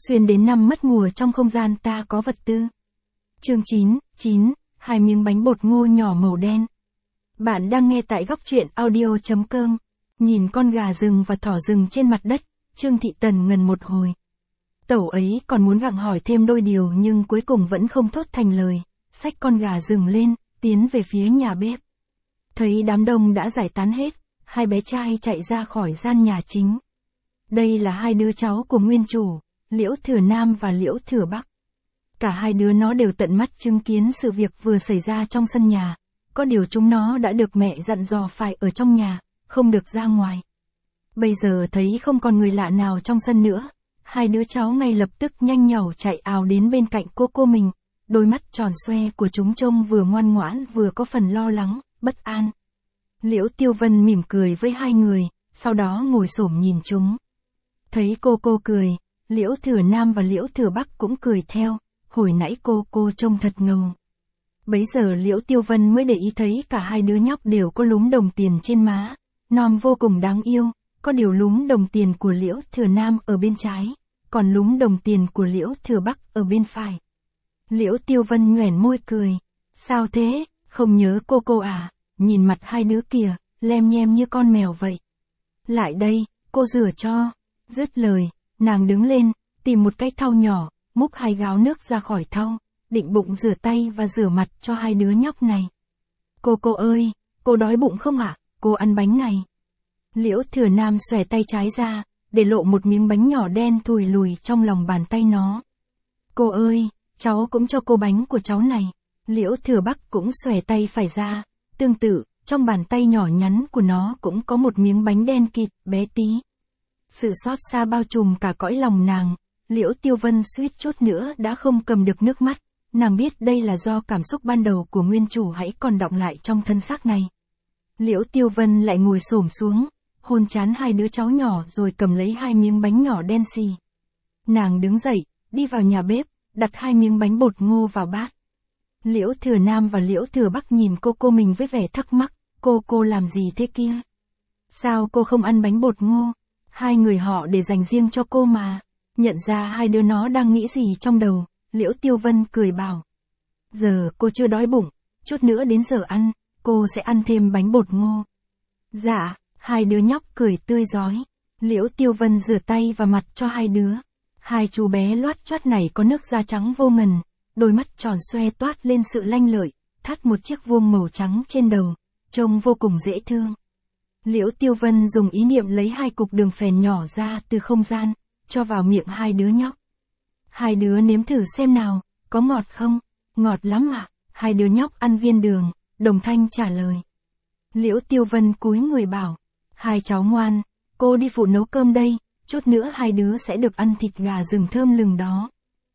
Xuyên đến năm mất mùa trong không gian ta có vật tư. Chương 9, 2 miếng bánh bột ngô nhỏ màu đen. Bạn đang nghe tại góc truyện audio.com. Nhìn con gà rừng và thỏ rừng trên mặt đất, Trương Thị Tần ngần một hồi. Tẩu ấy còn muốn gặng hỏi thêm đôi điều nhưng cuối cùng vẫn không thốt thành lời, xách con gà rừng lên, tiến về phía nhà bếp. Thấy đám đông đã giải tán hết, hai bé trai chạy ra khỏi gian nhà chính. Đây là hai đứa cháu của nguyên chủ, Liễu Thừa Nam và Liễu Thừa Bắc. Cả hai đứa nó đều tận mắt chứng kiến sự việc vừa xảy ra trong sân nhà, có điều chúng nó đã được mẹ dặn dò phải ở trong nhà, không được ra ngoài. Bây giờ thấy không còn người lạ nào trong sân nữa, hai đứa cháu ngay lập tức nhanh nhảu chạy ào đến bên cạnh cô mình, đôi mắt tròn xoe của chúng trông vừa ngoan ngoãn vừa có phần lo lắng, bất an. Liễu Tiêu Vân mỉm cười với hai người, sau đó ngồi xổm nhìn chúng. Thấy cô cười, Liễu Thừa Nam và Liễu Thừa Bắc cũng cười theo, hồi nãy cô trông thật ngầu. Bấy giờ Liễu Tiêu Vân mới để ý thấy cả hai đứa nhóc đều có lúm đồng tiền trên má, non vô cùng đáng yêu, có điều lúm đồng tiền của Liễu Thừa Nam ở bên trái, còn lúm đồng tiền của Liễu Thừa Bắc ở bên phải. Liễu Tiêu Vân nhoẻn môi cười, sao thế, không nhớ cô à, nhìn mặt hai đứa kìa, lem nhem như con mèo vậy. Lại đây, cô rửa cho. Dứt lời, nàng đứng lên, tìm một cái thau nhỏ, múc hai gáo nước ra khỏi thau, định bụng rửa tay và rửa mặt cho hai đứa nhóc này. Cô ơi, cô đói bụng không ạ? Cô ăn bánh này. Liễu Thừa Nam xòe tay trái ra, để lộ một miếng bánh nhỏ đen thùi lùi trong lòng bàn tay nó. Cô ơi, cháu cũng cho cô bánh của cháu này. Liễu Thừa Bắc cũng xòe tay phải ra, tương tự, trong bàn tay nhỏ nhắn của nó cũng có một miếng bánh đen kịt, bé tí. Sự xót xa bao trùm cả cõi lòng nàng, Liễu Tiêu Vân suýt chút nữa đã không cầm được nước mắt, nàng biết đây là do cảm xúc ban đầu của nguyên chủ hãy còn đọng lại trong thân xác này. Liễu Tiêu Vân lại ngồi xổm xuống, hôn trán hai đứa cháu nhỏ rồi cầm lấy hai miếng bánh nhỏ đen xì. Nàng đứng dậy, đi vào nhà bếp, đặt hai miếng bánh bột ngô vào bát. Liễu Thừa Nam và Liễu Thừa Bắc nhìn cô mình với vẻ thắc mắc, cô làm gì thế kia? Sao cô không ăn bánh bột ngô? Hai người họ để dành riêng cho cô mà. Nhận ra hai đứa nó đang nghĩ gì trong đầu, Liễu Tiêu Vân cười bảo. Giờ cô chưa đói bụng, chút nữa đến giờ ăn, cô sẽ ăn thêm bánh bột ngô. Dạ, hai đứa nhóc cười tươi rói. Liễu Tiêu Vân rửa tay và mặt cho hai đứa. Hai chú bé loát choát này có nước da trắng vô ngần, đôi mắt tròn xoe toát lên sự lanh lợi, thắt một chiếc vuông màu trắng trên đầu, trông vô cùng dễ thương. Liễu Tiêu Vân dùng ý niệm lấy hai cục đường phèn nhỏ ra từ không gian, cho vào miệng hai đứa nhóc. Hai đứa nếm thử xem nào, có ngọt không? Ngọt lắm ạ. Hai đứa nhóc ăn viên đường, đồng thanh trả lời. Liễu Tiêu Vân cúi người bảo, hai cháu ngoan, cô đi phụ nấu cơm đây, chút nữa hai đứa sẽ được ăn thịt gà rừng thơm lừng đó.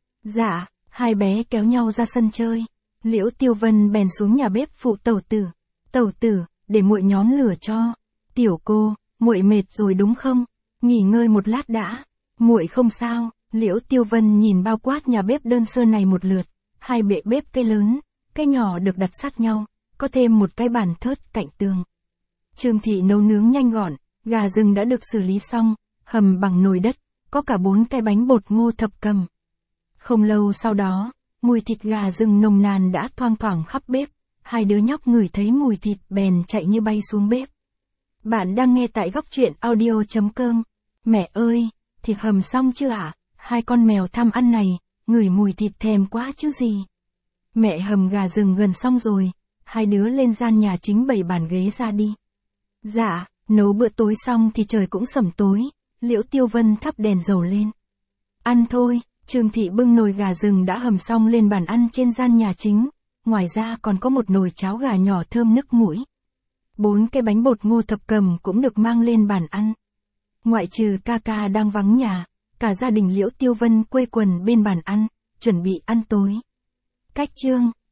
Dạ, hai bé kéo nhau ra sân chơi. Liễu Tiêu Vân bèn xuống nhà bếp phụ tẩu tử. Tẩu tử, để muội nhóm lửa cho. Tiểu cô, muội mệt rồi đúng không? Nghỉ ngơi một lát đã. Muội không sao. Liễu Tiêu Vân nhìn bao quát nhà bếp đơn sơ này một lượt, hai bệ bếp cái lớn, cái nhỏ được đặt sát nhau, có thêm một cái bàn thớt cạnh tường. Trương Thị nấu nướng nhanh gọn, gà rừng đã được xử lý xong, hầm bằng nồi đất, có cả 4 cái bánh bột ngô thập cẩm. Không lâu sau đó, mùi thịt gà rừng nồng nàn đã thoang thoảng khắp bếp, hai đứa nhóc ngửi thấy mùi thịt bèn chạy như bay xuống bếp. Bạn đang nghe tại góc truyện audio.com. Mẹ ơi, thịt hầm xong chưa ạ? Hai con mèo tham ăn này, ngửi mùi thịt thèm quá chứ gì. Mẹ hầm gà rừng gần xong rồi, hai đứa lên gian nhà chính bày bàn ghế ra đi. Dạ, nấu bữa tối xong thì trời cũng sẩm tối, Liễu Tiêu Vân thắp đèn dầu lên. Ăn thôi, Trương Thị bưng nồi gà rừng đã hầm xong lên bàn ăn trên gian nhà chính, ngoài ra còn có một nồi cháo gà nhỏ thơm nức mũi. 4 cái bánh bột ngô thập cẩm cũng được mang lên bàn ăn. Ngoại trừ ca đang vắng nhà, cả gia đình Liễu Tiêu Vân quây quần bên bàn ăn, chuẩn bị ăn tối. Cách chương